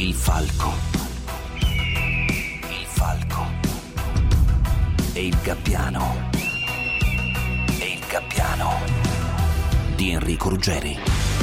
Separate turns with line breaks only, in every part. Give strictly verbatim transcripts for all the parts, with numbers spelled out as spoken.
Il falco. Il falco. E il gabbiano. E il gabbiano di Enrico Ruggeri.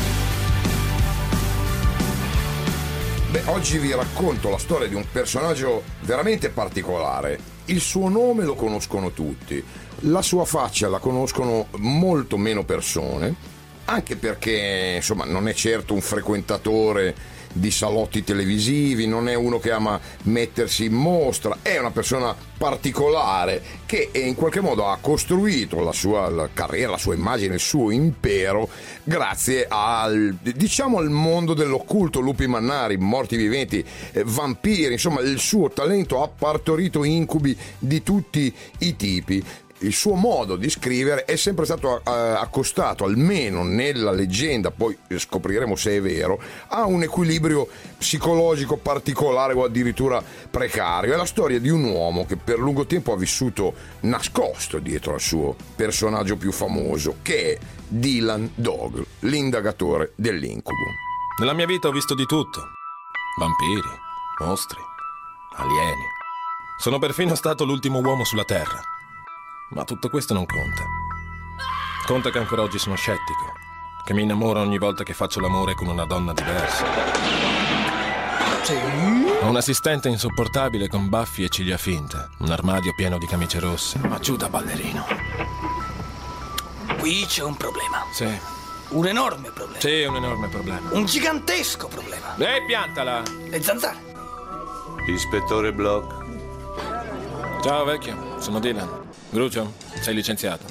Beh, oggi vi racconto la storia di un personaggio veramente particolare. Il suo nome lo conoscono tutti, la sua faccia la conoscono molto meno persone, anche perché insomma non è certo un frequentatore di salotti televisivi, non è uno che ama mettersi in mostra, è una persona particolare che in qualche modo ha costruito la sua la carriera, la sua immagine, il suo impero grazie al, diciamo, al mondo dell'occulto, lupi mannari, morti viventi, eh, vampiri, insomma il suo talento ha partorito incubi di tutti i tipi. Il suo modo di scrivere è sempre stato uh, accostato, almeno nella leggenda, poi scopriremo se è vero, a un equilibrio psicologico particolare o addirittura precario. È la storia di un uomo che per lungo tempo ha vissuto nascosto dietro al suo personaggio più famoso, che è Dylan Dog, l'indagatore dell'incubo.
Nella mia vita ho visto di tutto. Vampiri, mostri, alieni. Sono perfino stato l'ultimo uomo sulla Terra. Ma tutto questo non conta. Conta che ancora oggi sono scettico, che mi innamoro ogni volta che faccio l'amore con una donna diversa.
Sì?
Ho un assistente insopportabile con baffi e ciglia finte, un armadio pieno di camicie rosse, ma giù da ballerino.
Qui c'è un problema.
Sì.
Un enorme problema.
Sì, un enorme problema.
Un gigantesco problema.
Ehi, piantala!
Le zanzare.
Ispettore Block.
Ciao vecchio, sono Dylan. Grucio, sei licenziato.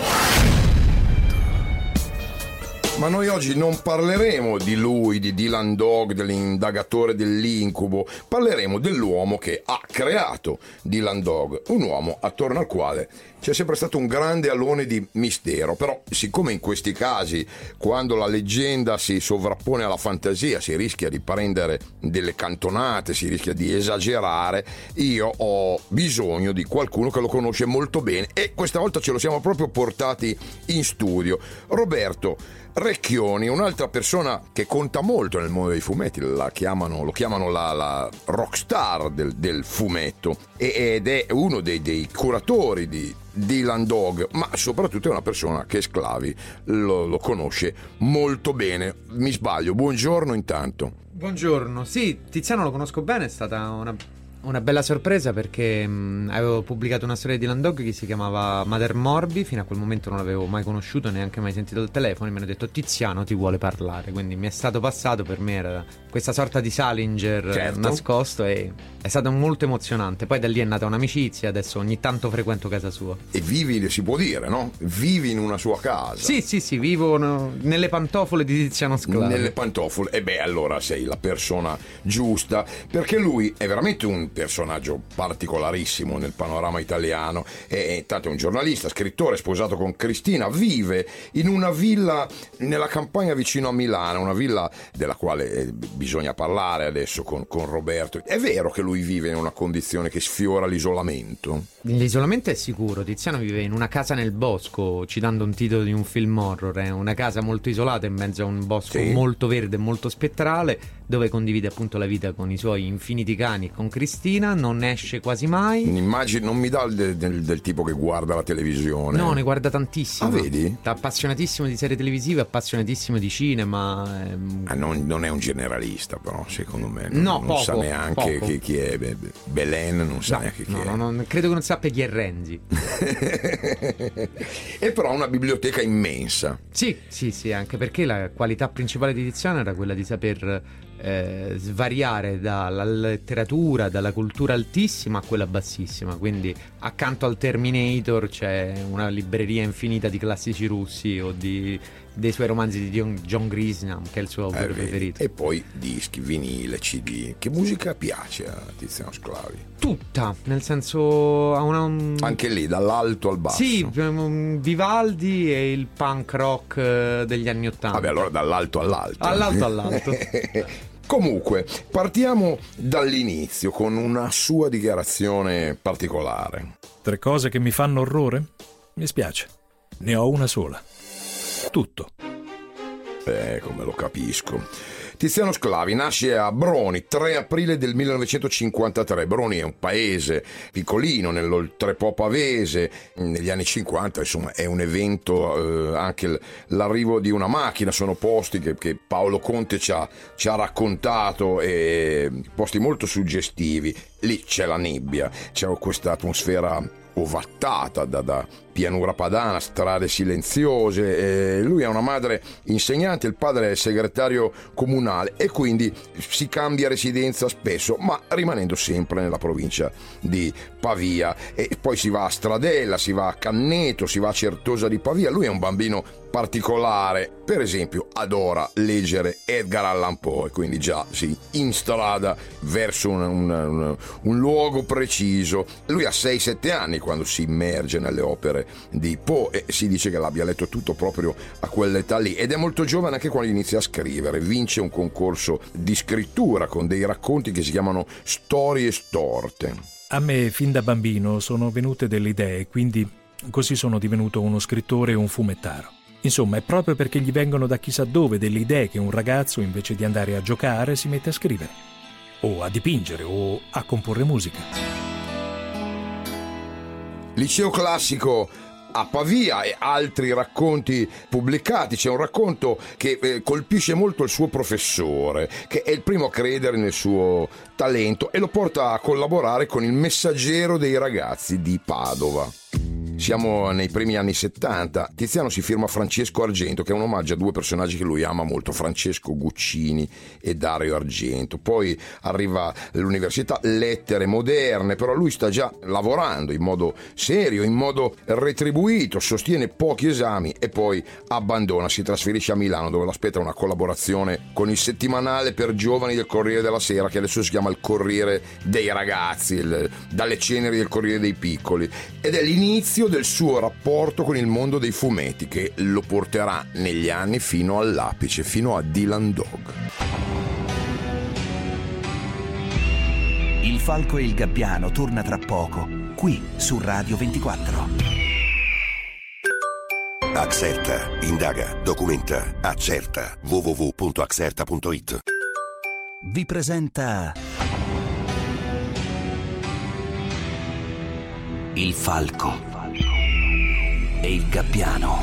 Ma noi oggi non parleremo di lui, di Dylan Dog, dell'indagatore dell'incubo, parleremo dell'uomo che ha creato Dylan Dog, un uomo attorno al quale c'è sempre stato un grande alone di mistero. Però siccome in questi casi, quando la leggenda si sovrappone alla fantasia, si rischia di prendere delle cantonate, si rischia di esagerare, io ho bisogno di qualcuno che lo conosce molto bene e questa volta ce lo siamo proprio portati in studio. Roberto Recchioni, un'altra persona che conta molto nel mondo dei fumetti, la chiamano, lo chiamano la, la rockstar del, del fumetto, ed è uno dei, dei curatori di Dylan Dog, ma soprattutto è una persona che Sclavi lo, lo conosce molto bene. Mi sbaglio? Buongiorno intanto.
Buongiorno, sì, Tiziano lo conosco bene, è stata una, una bella sorpresa perché mh, avevo pubblicato una storia di Dylan Dog che si chiamava Mother Morbi, fino a quel momento non l'avevo mai conosciuto, neanche mai sentito al telefono, e mi hanno detto Tiziano ti vuole parlare, quindi mi è stato passato, per me era questa sorta di Salinger, certo, nascosto, e è stato molto emozionante. Poi da lì è nata un'amicizia, adesso ogni tanto frequento casa sua.
E vivi, si può dire, no? Vivi in una sua casa.
Sì, sì, sì, vivo no, nelle pantofole di Tiziano Sclavi.
Nelle pantofole, e beh, allora sei la persona giusta, perché lui è veramente un personaggio particolarissimo nel panorama italiano. È tanto un giornalista, scrittore, sposato con Cristina, vive in una villa nella campagna vicino a Milano, una villa della quale bisogna parlare adesso con, con Roberto. È vero che lui vive in una condizione che sfiora l'isolamento?
L'isolamento è sicuro. Tiziano vive in una casa nel bosco, citando un titolo di un film horror, è una casa molto isolata in mezzo a un bosco, sì, molto verde e molto spettrale, dove condivide appunto la vita con i suoi infiniti cani e con Cristina. Non esce quasi mai.
Immagino, non mi dà del, del, del tipo che guarda la televisione.
No, ne guarda tantissimo.
Ah, vedi?
Appassionatissimo di serie televisive, appassionatissimo di cinema. Ehm...
Ah, non, non è un generalista, però, secondo me. Non,
no,
non
poco,
sa neanche
poco.
chi, chi è Belen, non sa
no,
neanche chi
no,
è.
No, no, credo che non sappia chi è Renzi.
E però ha una biblioteca immensa.
Sì, sì, sì, anche perché la qualità principale di Tiziano era quella di saper eh, svariare dalla letteratura, dalla cultura altissima a quella bassissima. Quindi accanto al Terminator c'è una libreria infinita di classici russi o di dei suoi romanzi di John, John Grisham, che è il suo autore eh, preferito.
E poi dischi, vinile, C D. Che musica piace a Tiziano Sclavi?
Tutta, nel senso ha una, un...
anche lì dall'alto al basso.
Sì, um, Vivaldi e il punk rock uh, degli anni Ottanta.
Vabbè, allora dall'alto all'alto.
All'alto all'alto.
Comunque, partiamo dall'inizio con una sua dichiarazione particolare.
Tre cose che mi fanno orrore? Mi spiace, ne ho una sola. Tutto.
Eh, come lo capisco. Tiziano Sclavi nasce a Broni tre aprile del millenovecentocinquantatré. Broni è un paese piccolino nell'oltrepo pavese. Negli anni cinquanta, insomma, è un evento, eh, anche l- l'arrivo di una macchina, sono posti che, che Paolo Conte ci ha, ci ha raccontato, e posti molto suggestivi. Lì c'è la nebbia, c'è questa atmosfera ovattata da, da pianura padana, strade silenziose. E lui ha una madre insegnante, il padre è segretario comunale, e quindi si cambia residenza spesso, ma rimanendo sempre nella provincia di Pavia. E poi si va a Stradella, si va a Canneto, si va a Certosa di Pavia. Lui è un bambino particolare, per esempio adora leggere Edgar Allan Poe, quindi già sì, in strada verso un, un, un, un luogo preciso. Lui ha sei sette anni quando si immerge nelle opere di Poe, e si dice che l'abbia letto tutto proprio a quell'età lì, ed è molto giovane anche quando inizia a scrivere. Vince un concorso di scrittura con dei racconti che si chiamano Storie storte.
A me fin da bambino sono venute delle idee, quindi così sono divenuto uno scrittore e un fumettaro. Insomma, è proprio perché gli vengono da chissà dove delle idee che un ragazzo, invece di andare a giocare, si mette a scrivere, o a dipingere, o a comporre musica.
Liceo classico a Pavia e altri racconti pubblicati. C'è un racconto che eh, colpisce molto il suo professore, che è il primo a credere nel suo talento e lo porta a collaborare con il Messaggero dei Ragazzi di Padova. Siamo nei primi anni settanta. Tiziano si firma Francesco Argento, che è un omaggio a due personaggi che lui ama molto, Francesco Guccini e Dario Argento. Poi arriva all'università, lettere moderne, però lui sta già lavorando in modo serio, in modo retribuito, sostiene pochi esami e poi abbandona, si trasferisce a Milano, dove l'aspetta una collaborazione con il settimanale per giovani del Corriere della Sera, che adesso si chiama il Corriere dei Ragazzi, il, dalle ceneri del Corriere dei Piccoli, ed è l'inizio del suo rapporto con il mondo dei fumetti, che lo porterà negli anni fino all'apice, fino a Dylan Dog.
Il Falco e il Gabbiano torna tra poco, qui su Radio ventiquattro.
Axerta, indaga, documenta, accerta. w w w punto axerta punto i t
Vi presenta Il Falco e il Gabbiano.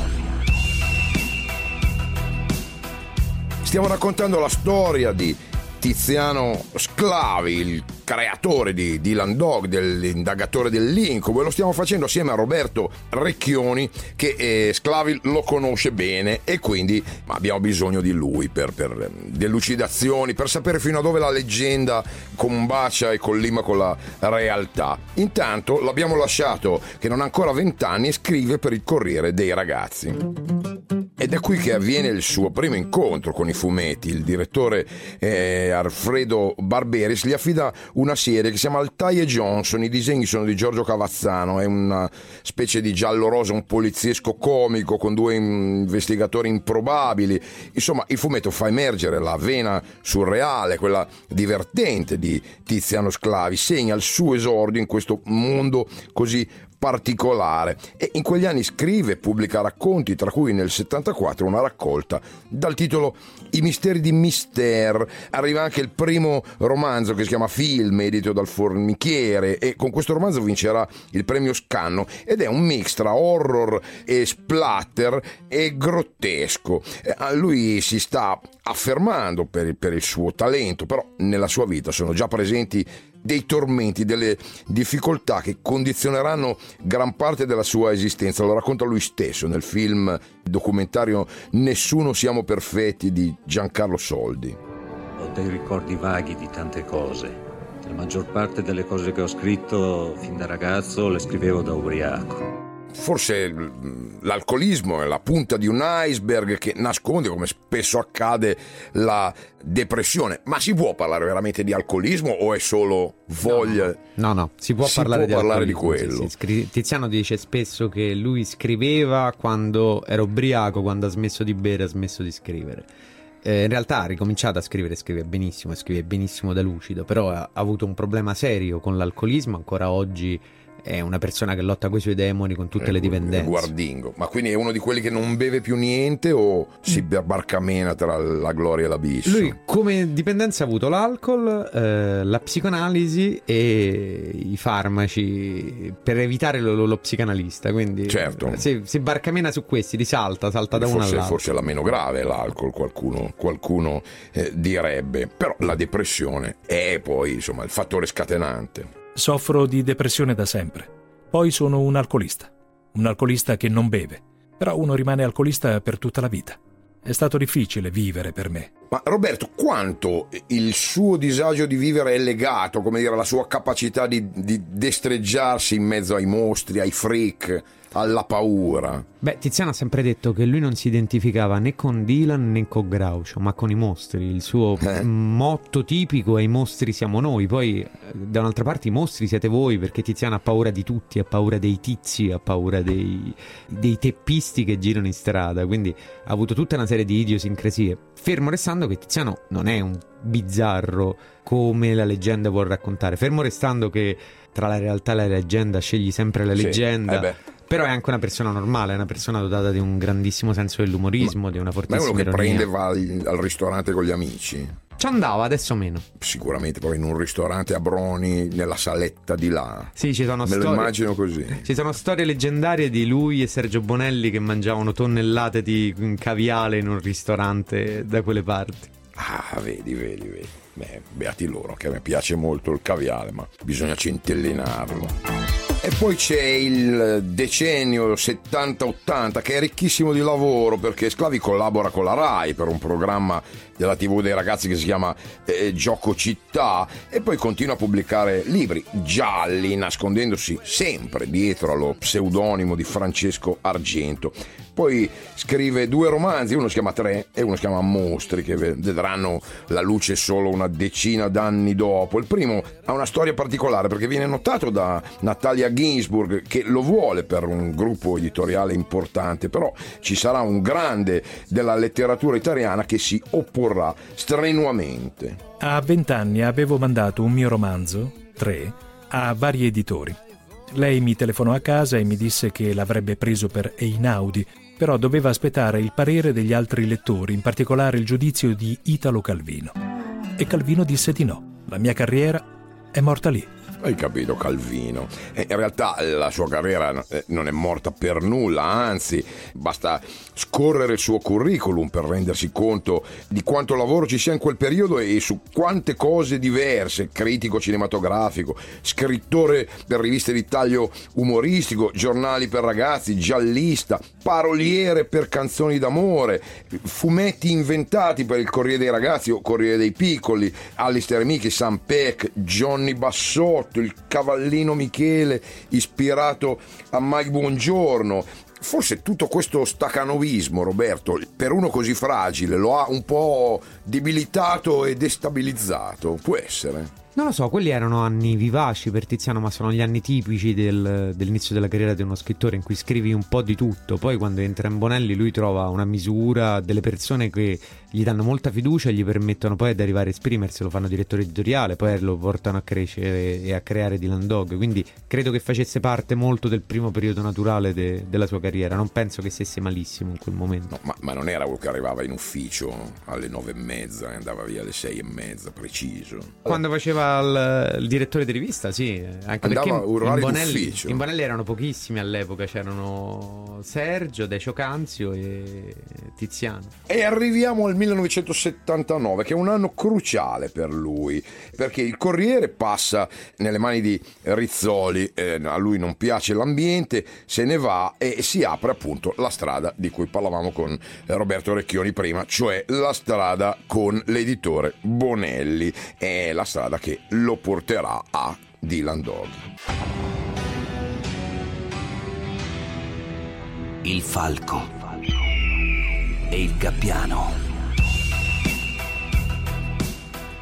Stiamo raccontando la storia di Tiziano Sclavi, il creatore di Dylan Dog, dell'indagatore dell'incubo, e lo stiamo facendo assieme a Roberto Recchioni, che eh, Sclavi lo conosce bene, e quindi abbiamo bisogno di lui per, per delucidazioni, per sapere fino a dove la leggenda combacia e collima con la realtà. Intanto l'abbiamo lasciato che non ha ancora vent'anni e scrive per il Corriere dei Ragazzi. Ed è qui che avviene il suo primo incontro con i fumetti. Il direttore eh, Alfredo Barberis gli affida una serie che si chiama Altair e Johnson. I disegni sono di Giorgio Cavazzano, è una specie di giallo-rosa, un poliziesco comico con due investigatori improbabili. Insomma, il fumetto fa emergere la vena surreale, quella divertente di Tiziano Sclavi, segna il suo esordio in questo mondo così particolare, e in quegli anni scrive e pubblica racconti, tra cui nel settantaquattro una raccolta dal titolo I misteri di Mister. Arriva anche il primo romanzo, che si chiama Film, edito dal Formichiere, e con questo romanzo vincerà il premio Scanno, ed è un mix tra horror e splatter e grottesco. Lui si sta affermando per il, per il suo talento, però nella sua vita sono già presenti dei tormenti, delle difficoltà che condizioneranno gran parte della sua esistenza. Lo racconta lui stesso nel film documentario Nessuno siamo perfetti di Giancarlo Soldi.
Ho dei ricordi vaghi di tante cose. La maggior parte delle cose che ho scritto fin da ragazzo le scrivevo da ubriaco.
Forse l'alcolismo è la punta di un iceberg che nasconde, come spesso accade, la depressione. Ma si può parlare veramente di alcolismo o è solo voglia?
No, no, no. si può
si
parlare,
può
di,
parlare di
quello.
quello.
Sì, sì. Tiziano dice spesso che lui scriveva quando era ubriaco, quando ha smesso di bere, ha smesso di scrivere. Eh, in realtà ha ricominciato a scrivere, scrive benissimo, scrive benissimo da lucido, però ha, ha avuto un problema serio con l'alcolismo, ancora oggi è una persona che lotta con i suoi demoni, con tutte
eh,
le dipendenze.
Guardingo. Ma quindi è uno di quelli che non beve più niente o si barcamena tra la gloria e l'abisso?
Lui come dipendenza ha avuto l'alcol, eh, la psicoanalisi e i farmaci per evitare lo, lo, lo psicanalista, quindi
certo.
si, si barcamena su questi, li salta, salta da
forse,
uno all'altro.
Forse la meno grave è l'alcol, qualcuno, qualcuno eh, direbbe, però la depressione è poi insomma il fattore scatenante.
Soffro di depressione da sempre. Poi sono un alcolista. Un alcolista che non beve. Però uno rimane alcolista per tutta la vita. È stato difficile vivere per me.
Ma Roberto, quanto il suo disagio di vivere è legato, come dire, alla sua capacità di, di destreggiarsi in mezzo ai mostri, ai freak, alla paura?
Beh, Tiziano ha sempre detto che lui non si identificava né con Dylan né con Groucho, ma con i mostri. Il suo eh. motto tipico è: i mostri siamo noi. Poi da un'altra parte i mostri siete voi, perché Tiziano ha paura di tutti, ha paura dei tizi, ha paura dei, dei teppisti che girano in strada, quindi ha avuto tutta una serie di idiosincrasie, fermo restando che Tiziano non è un bizzarro come la leggenda vuol raccontare, fermo restando che tra la realtà e la leggenda scegli sempre la leggenda.
Sì, eh
però è anche una persona normale, è una persona dotata di un grandissimo senso dell'umorismo,
ma,
di una fortissima
ironia. Ma è uno che
ironia.
prende, va al, al ristorante con gli amici?
Ci andava, adesso meno.
Sicuramente, poi in un ristorante a Broni, nella saletta di là.
Sì, ci sono
Me
storie,
lo immagino così.
Ci sono storie leggendarie di lui e Sergio Bonelli che mangiavano tonnellate di caviale in un ristorante da quelle parti.
Ah, vedi, vedi, vedi. Beh, beati loro, che a me piace molto il caviale, ma bisogna centellinarlo. E poi c'è il decennio settanta ottanta che è ricchissimo di lavoro, perché Sclavi collabora con la Rai per un programma della tivù dei ragazzi che si chiama eh, Gioco Città, e poi continua a pubblicare libri gialli, nascondendosi sempre dietro allo pseudonimo di Francesco Argento. Poi scrive due romanzi, uno si chiama Tre e uno si chiama Mostri, che vedranno la luce solo una decina d'anni dopo. Il primo ha una storia particolare perché viene notato da Natalia Ginsburg, che lo vuole per un gruppo editoriale importante, però ci sarà un grande della letteratura italiana che si opporrà strenuamente.
A vent'anni avevo mandato un mio romanzo, Tre, a vari editori. Lei mi telefonò a casa e mi disse che l'avrebbe preso per Einaudi, però doveva aspettare il parere degli altri lettori, in particolare il giudizio di Italo Calvino. E Calvino disse di no. La mia carriera è morta lì.
Hai capito, Calvino? In realtà la sua carriera non è morta per nulla, anzi, basta scorrere il suo curriculum per rendersi conto di quanto lavoro ci sia in quel periodo e su quante cose diverse: critico cinematografico, scrittore per riviste di taglio umoristico, giornali per ragazzi, giallista, paroliere per canzoni d'amore, fumetti inventati per il Corriere dei Ragazzi o Corriere dei Piccoli, Alistair Mickey, Sam Peck, Johnny Bassotto, il Cavallino Michele ispirato a Mike Buongiorno. Forse tutto questo stacanovismo, Roberto, per uno così fragile lo ha un po' debilitato e destabilizzato, può essere?
Non lo so, quelli erano anni vivaci per Tiziano, ma sono gli anni tipici del, dell'inizio della carriera di uno scrittore, in cui scrivi un po' di tutto. Poi quando entra in Bonelli lui trova una misura, delle persone che gli danno molta fiducia e gli permettono poi di arrivare a esprimersi, lo fanno direttore editoriale, poi lo portano a crescere e a creare Dylan Dog, quindi credo che facesse parte molto del primo periodo naturale de, della sua carriera. Non penso che stesse malissimo in quel momento.
No, ma, ma non era quello che arrivava in ufficio alle nove e mezza e andava via alle sei e mezza, preciso.
Quando faceva il, il direttore di rivista, sì, anche
andava
perché
a urlare
in Bonelli,
d'ufficio.
in Bonelli erano pochissimi all'epoca, c'erano Sergio, Decio Canzio e Tiziano.
E arriviamo al millenovecentosettantanove, che è un anno cruciale per lui, perché il Corriere passa nelle mani di Rizzoli, eh, a lui non piace l'ambiente, se ne va e si apre appunto la strada di cui parlavamo con Roberto Recchioni prima, cioè la strada con l'editore Bonelli, è la strada che lo porterà a Dylan Dog.
Il falco e il gabbiano.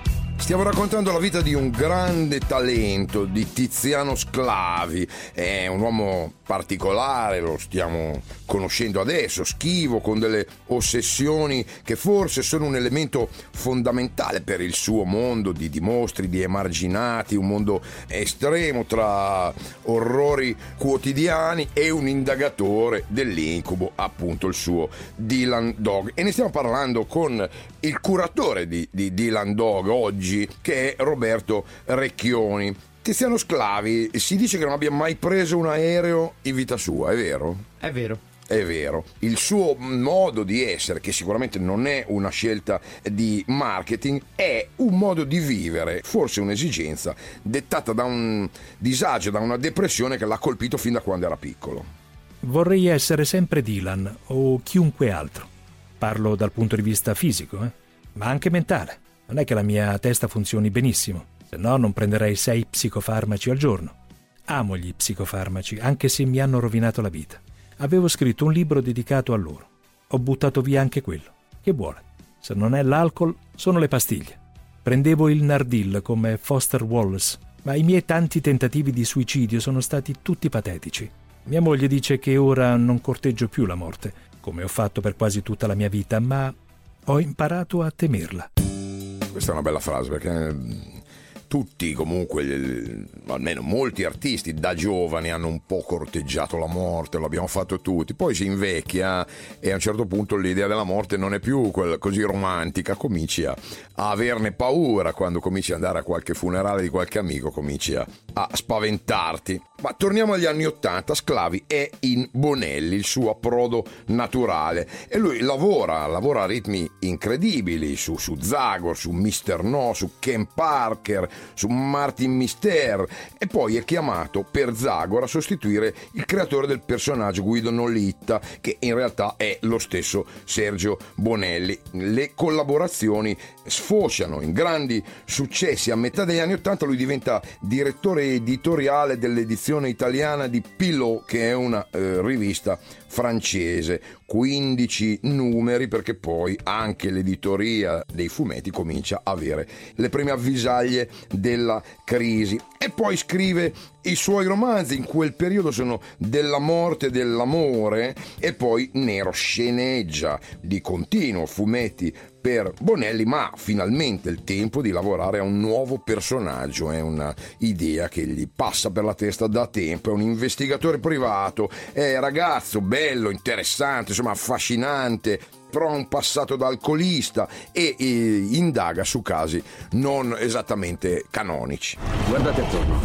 Stiamo raccontando la vita di un grande talento, di Tiziano Sclavi. È un uomo particolare, lo stiamo conoscendo adesso, schivo, con delle ossessioni che forse sono un elemento fondamentale per il suo mondo di, di mostri, di emarginati, un mondo estremo tra orrori quotidiani e un indagatore dell'incubo, appunto il suo Dylan Dog. E ne stiamo parlando con il curatore di, di Dylan Dog oggi, che è Roberto Recchioni. Tiziano Sclavi si dice che non abbia mai preso un aereo in vita sua, è vero?
È vero.
È vero. Il suo modo di essere, che sicuramente non è una scelta di marketing, è un modo di vivere, forse un'esigenza dettata da un disagio, da una depressione che l'ha colpito fin da quando era piccolo.
Vorrei essere sempre Dylan o chiunque altro. Parlo dal punto di vista fisico, eh? ma anche mentale. Non è che la mia testa funzioni benissimo. Se no non prenderei sei psicofarmaci al giorno. Amo gli psicofarmaci, anche se mi hanno rovinato la vita. Avevo scritto un libro dedicato a loro. Ho buttato via anche quello. Che vuole? Se non è l'alcol, sono le pastiglie. Prendevo il Nardil come Foster Wallace, ma i miei tanti tentativi di suicidio sono stati tutti patetici. Mia moglie dice che ora non corteggio più la morte, come ho fatto per quasi tutta la mia vita, ma ho imparato a temerla.
Questa è una bella frase, perché tutti comunque, almeno molti artisti da giovani hanno un po' corteggiato la morte, l'abbiamo fatto tutti, poi si invecchia e a un certo punto l'idea della morte non è più quella così romantica, cominci a, a averne paura, quando cominci ad andare a qualche funerale di qualche amico cominci a, a spaventarti. Ma torniamo agli anni ottanta. Sclavi è in Bonelli, il suo approdo naturale, e lui lavora, lavora a ritmi incredibili su, su Zagor, su mister No, su Ken Parker, su Martin Mister, e poi è chiamato per Zagor a sostituire il creatore del personaggio, Guido Nolitta, che in realtà è lo stesso Sergio Bonelli. Le collaborazioni sfociano in grandi successi. A metà degli anni ottanta lui diventa direttore editoriale dell'edizione italiana di Pilot, che è una eh, rivista francese, quindici numeri, perché poi anche l'editoria dei fumetti comincia a avere le prime avvisaglie della crisi. E poi scrive i suoi romanzi, in quel periodo sono Della morte e dell'amore, e poi Nero sceneggia di continuo fumetti per Bonelli, ma finalmente il tempo di lavorare a un nuovo personaggio. È una idea che gli passa per la testa da tempo. È un investigatore privato, è ragazzo bello, interessante, insomma affascinante, però ha un passato da alcolista e, e indaga su casi non esattamente canonici.
Guardate attorno.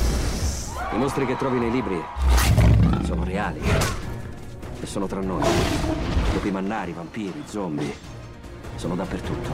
I mostri che trovi nei libri sono reali e sono tra noi. Lupi mannari, vampiri, zombie, sono dappertutto.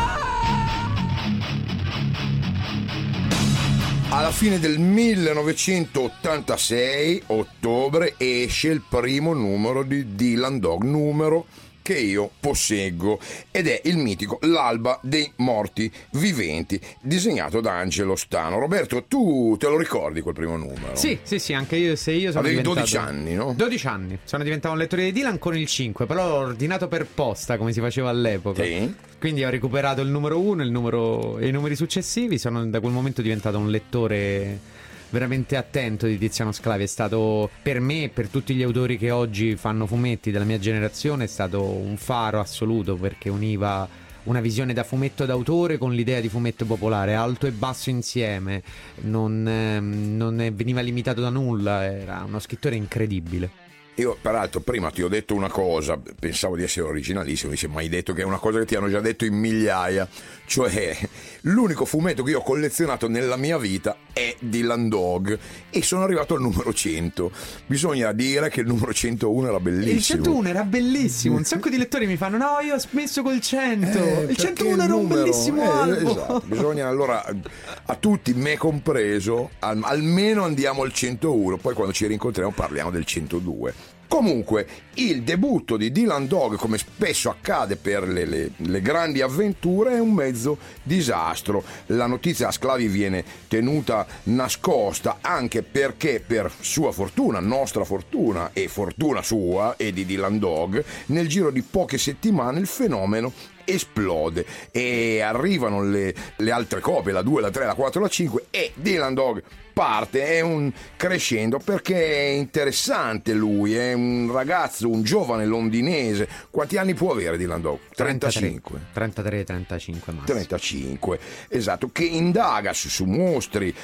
Alla fine del millenovecentottantasei, ottobre, esce il primo numero di Dylan Dog, numero che io posseggo, ed è il mitico L'alba dei morti viventi, disegnato da Angelo Stano. Roberto, tu te lo ricordi quel primo numero?
Sì, sì, sì, anche io, se io sono
Avevi
diventato...
dodici anni, no?
dodici anni, sono diventato un lettore di Dylan con il cinque, però l'ho ordinato per posta, come si faceva all'epoca.
Sì.
Quindi ho recuperato il numero uno il numero... e i numeri successivi. Sono da quel momento diventato un lettore veramente attento di Tiziano Sclavi. È stato, per me e per tutti gli autori che oggi fanno fumetti della mia generazione, è stato un faro assoluto, perché univa una visione da fumetto d'autore con l'idea di fumetto popolare, alto e basso insieme, non, ehm, non veniva limitato da nulla, era uno scrittore incredibile.
Io peraltro prima ti ho detto una cosa, pensavo di essere originalissimo, mi dice, ma hai detto che è una cosa che ti hanno già detto in migliaia, cioè l'unico fumetto che io ho collezionato nella mia vita è Dylan Dog, e sono arrivato al numero cento. Bisogna dire che il numero centouno era bellissimo.
Il centouno era bellissimo, un sacco di lettori mi fanno no, io ho smesso col cento,
eh,
il centouno era un bellissimo
eh,
albo.
Esatto. Bisogna allora, a tutti, me compreso, al, almeno andiamo al centouno, poi quando ci rincontriamo parliamo del centodue. Comunque, il debutto di Dylan Dog, come spesso accade per le, le, le grandi avventure, è un mezzo disastro. La notizia a Sclavi viene tenuta nascosta, anche perché, per sua fortuna, nostra fortuna e fortuna sua e di Dylan Dog, nel giro di poche settimane il fenomeno esplode e arrivano le, le altre copie, la due, la tre, la quattro, la cinque, e Dylan Dog parte, è un crescendo perché è interessante lui, è un ragazzo, un giovane londinese. Quanti anni può avere Dylan Dog? trentacinque
trentatré trentacinque massimo.
trentacinque, esatto, che indaga su, su mostri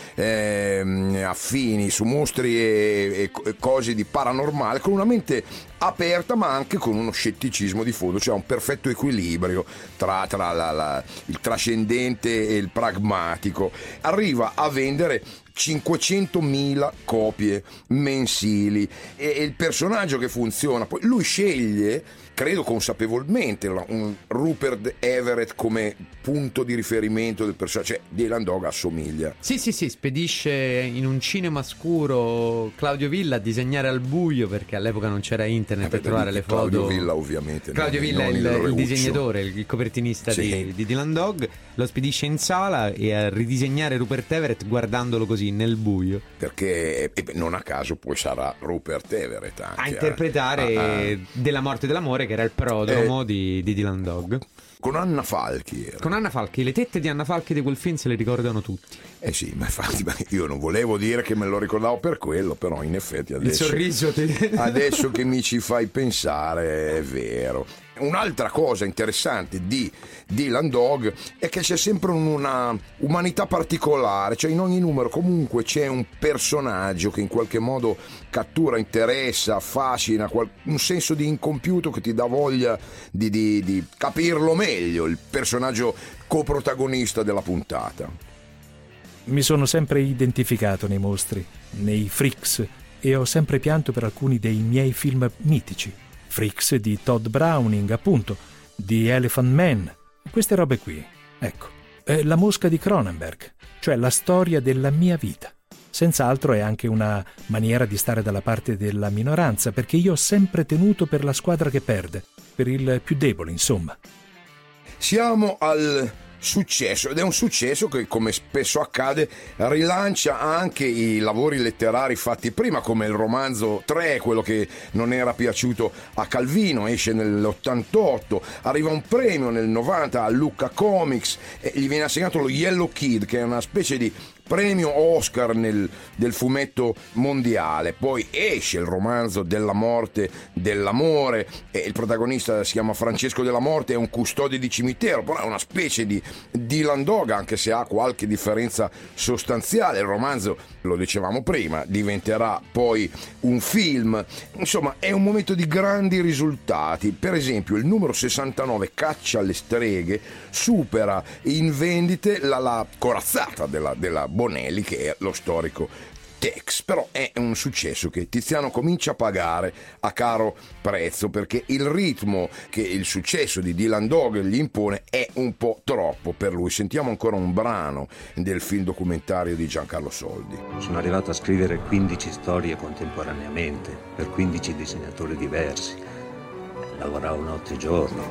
eh, affini, su mostri e, e cose di paranormale, con una mente aperta ma anche con uno scetticismo di fondo, cioè un perfetto equilibrio tra, tra la, la, il trascendente e il pragmatico. Arriva a vendere cinquecentomila copie mensili e, e il personaggio che funziona, poi lui sceglie, credo consapevolmente, un Rupert Everett come punto di riferimento del personaggio, cioè Dylan Dog assomiglia.
Sì, sì, sì, spedisce in un cinema scuro Claudio Villa a disegnare al buio, perché all'epoca non c'era internet
eh,
per trovare le foto.
Claudio Villa ovviamente.
Claudio
non,
Villa
non
è il,
il,
il disegnatore, il copertinista sì. di, di Dylan Dog, lo spedisce in sala e a ridisegnare Rupert Everett guardandolo così nel buio.
Perché eh, non a caso poi sarà Rupert Everett anche,
a interpretare
eh. ah, ah.
Della morte dell'amore, che era il prodromo
eh.
di, di Dylan Dog.
Con Anna Falchi era.
Con Anna Falchi, le tette di Anna Falchi di quel film se le ricordano tutti.
Eh sì, ma infatti io non volevo dire che me lo ricordavo per quello, però in effetti adesso,
il sorriso ti...
adesso che mi ci fai pensare è vero. Un'altra cosa interessante di Dylan Dog è che c'è sempre una umanità particolare, cioè in ogni numero comunque c'è un personaggio che in qualche modo cattura, interessa, affascina, un senso di incompiuto che ti dà voglia di, di, di capirlo meglio, il personaggio coprotagonista della puntata.
Mi sono sempre identificato nei mostri, nei Freaks, e ho sempre pianto per alcuni dei miei film mitici. Freaks di Todd Browning, appunto, di Elephant Man, queste robe qui, ecco. Eh, La mosca di Cronenberg, cioè la storia della mia vita. Senz'altro è anche una maniera di stare dalla parte della minoranza, perché io ho sempre tenuto per la squadra che perde, per il più debole, insomma.
Siamo al successo, ed è un successo che, come spesso accade, rilancia anche i lavori letterari fatti prima, come il romanzo tre, quello che non era piaciuto a Calvino, esce nell'ottantotto, arriva un premio nel novanta a Lucca Comics e gli viene assegnato lo Yellow Kid, che è una specie di premio Oscar nel, del fumetto mondiale. Poi esce il romanzo Della morte dell'amore e il protagonista si chiama Francesco Della Morte, è un custode di cimitero, però è una specie di Dylan Dog, anche se ha qualche differenza sostanziale. Il romanzo, lo dicevamo prima, diventerà poi un film. Insomma, è un momento di grandi risultati. Per esempio il numero sessantanove, Caccia alle streghe, supera in vendite la, la corazzata della, della Bonelli, che è lo storico Tex. Però è un successo che Tiziano comincia a pagare a caro prezzo, perché il ritmo che il successo di Dylan Dog gli impone è un po' troppo per lui. Sentiamo ancora un brano del film documentario di Giancarlo Soldi.
Sono arrivato a scrivere quindici storie contemporaneamente per quindici disegnatori diversi. Lavoravo notte e giorno.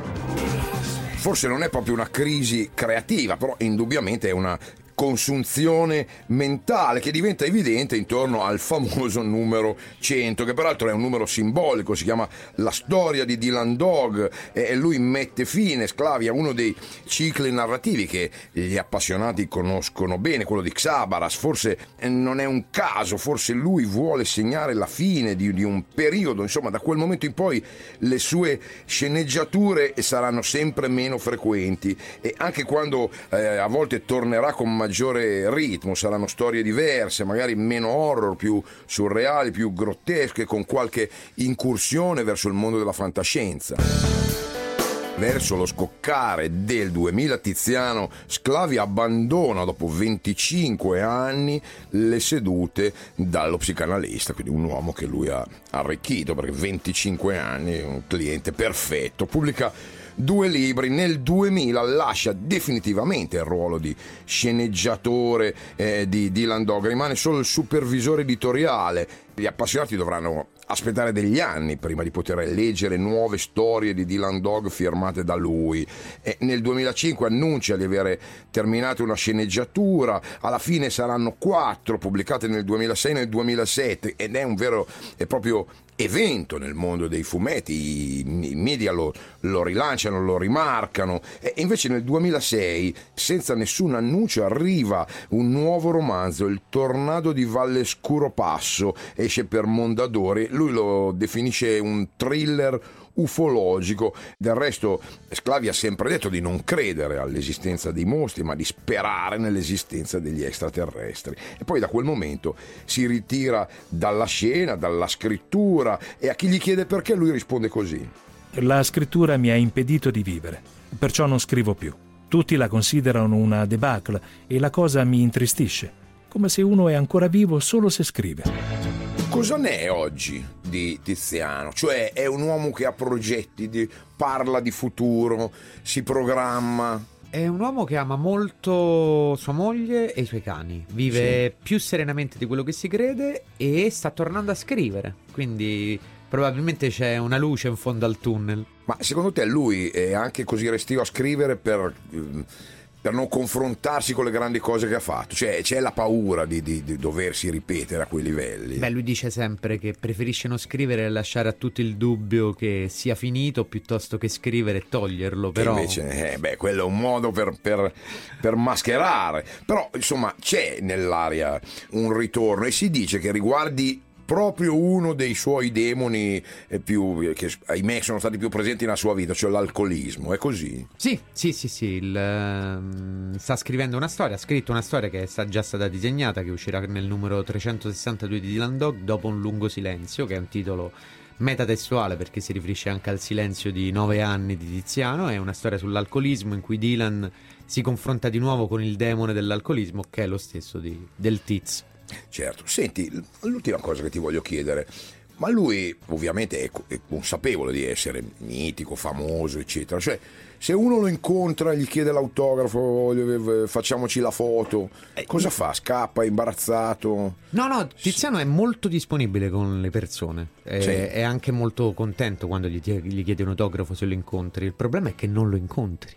Forse non è proprio una crisi creativa, però indubbiamente è una consunzione mentale che diventa evidente intorno al famoso numero cento, che peraltro è un numero simbolico, si chiama La storia di Dylan Dog, e lui mette fine, Sclavi, a uno dei cicli narrativi che gli appassionati conoscono bene, quello di Xabaras. Forse non è un caso, forse lui vuole segnare la fine di, di un periodo. Insomma, da quel momento in poi le sue sceneggiature saranno sempre meno frequenti, e anche quando eh, a volte tornerà con maggiore maggiore ritmo, saranno storie diverse, magari meno horror, più surreali, più grottesche, con qualche incursione verso il mondo della fantascienza. Verso lo scoccare del duemila Tiziano Sclavi abbandona dopo venticinque anni le sedute dallo psicanalista, quindi un uomo che lui ha arricchito, perché venticinque anni, un cliente perfetto. Pubblica due libri, nel duemila lascia definitivamente il ruolo di sceneggiatore eh, di Dylan Dog, rimane solo il supervisore editoriale. Gli appassionati dovranno aspettare degli anni prima di poter leggere nuove storie di Dylan Dog firmate da lui. E nel duemilacinque annuncia di avere terminato una sceneggiatura, alla fine saranno quattro, pubblicate nel duemilasei e nel duemilasette, ed è un vero e proprio evento nel mondo dei fumetti, i, i media lo, lo rilanciano, lo rimarcano, e invece nel duemilasei, senza nessun annuncio, arriva un nuovo romanzo, Il tornado di Valle Scuro Passo, esce per Mondadori. Lui lo definisce un thriller ufologico. Del resto Sclavi ha sempre detto di non credere all'esistenza dei mostri, ma di sperare nell'esistenza degli extraterrestri. E poi da quel momento si ritira dalla scena, dalla scrittura, e a chi gli chiede perché lui risponde così:
la scrittura mi ha impedito di vivere, perciò non scrivo più. Tutti la considerano una debacle e la cosa mi intristisce, come se uno è ancora vivo solo se scrive.
Cosa ne è oggi di Tiziano? Cioè, è un uomo che ha progetti, di, parla di futuro, si programma.
È un uomo che ama molto sua moglie e i suoi cani. Vive sì. più serenamente di quello che si crede e sta tornando a scrivere. Quindi probabilmente c'è una luce in fondo al tunnel.
Ma secondo te lui è anche così restio a scrivere per... per non confrontarsi con le grandi cose che ha fatto? Cioè c'è la paura di, di, di doversi ripetere a quei livelli?
Beh, lui dice sempre che preferisce non scrivere e lasciare a tutti il dubbio che sia finito piuttosto che scrivere e toglierlo, però...
Che invece, eh, beh, quello è un modo per, per, per mascherare. Però, insomma, c'è nell'aria un ritorno, e si dice che riguardi proprio uno dei suoi demoni più, che ahimè sono stati più presenti nella sua vita, cioè l'alcolismo. È così?
Sì, sì, sì, sì. Il, um, sta scrivendo una storia, ha scritto una storia che è già stata disegnata, che uscirà nel numero trecentosessantadue di Dylan Dog, Dopo un lungo silenzio, che è un titolo metatestuale perché si riferisce anche al silenzio di nove anni di Tiziano. È una storia sull'alcolismo in cui Dylan si confronta di nuovo con il demone dell'alcolismo, che è lo stesso di, del Tiz.
Certo. Senti, l'ultima cosa che ti voglio chiedere: ma lui ovviamente è, è consapevole di essere mitico, famoso, eccetera. Cioè, se uno lo incontra, gli chiede l'autografo, facciamoci la foto, cosa fa? Scappa, è imbarazzato?
No, no, Tiziano è molto disponibile con le persone. È, sì. è anche molto contento quando gli, gli chiede un autografo se lo incontri. Il problema è che non lo incontri.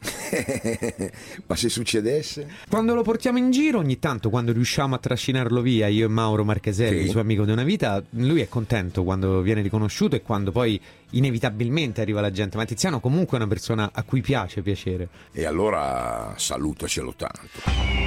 Ma se succedesse?
Quando lo portiamo in giro, ogni tanto, quando riusciamo a trascinarlo via, io e Mauro Marcheselli, sì. suo amico di una vita, lui è contento quando viene riconosciuto e quando poi inevitabilmente arriva la gente. Ma Tiziano comunque è una persona a cui piace piacere.
E allora salutacelo tanto.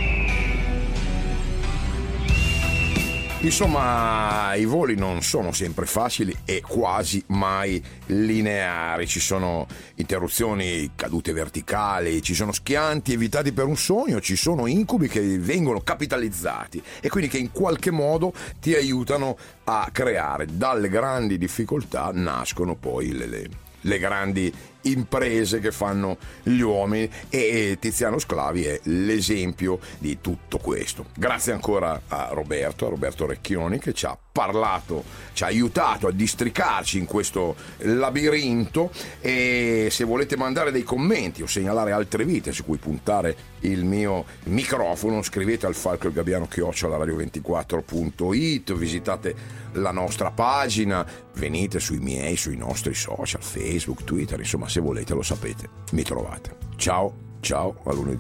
Insomma, i voli non sono sempre facili e quasi mai lineari. Ci sono interruzioni, cadute verticali, ci sono schianti evitati per un sogno, ci sono incubi che vengono capitalizzati e quindi che in qualche modo ti aiutano a creare. Dalle grandi difficoltà nascono poi le, le, le grandi imprese che fanno gli uomini, e Tiziano Sclavi è l'esempio di tutto questo. Grazie ancora a Roberto, a Roberto Recchioni, che ci ha parlato, ci ha aiutato a districarci in questo labirinto. E se volete mandare dei commenti o segnalare altre vite su cui puntare il mio microfono, scrivete al falco il gabbiano chiocciola radio ventiquattro punto it, visitate la nostra pagina, venite sui miei, sui nostri social, Facebook, Twitter, insomma, se volete lo sapete, mi trovate. Ciao, ciao, a lunedì.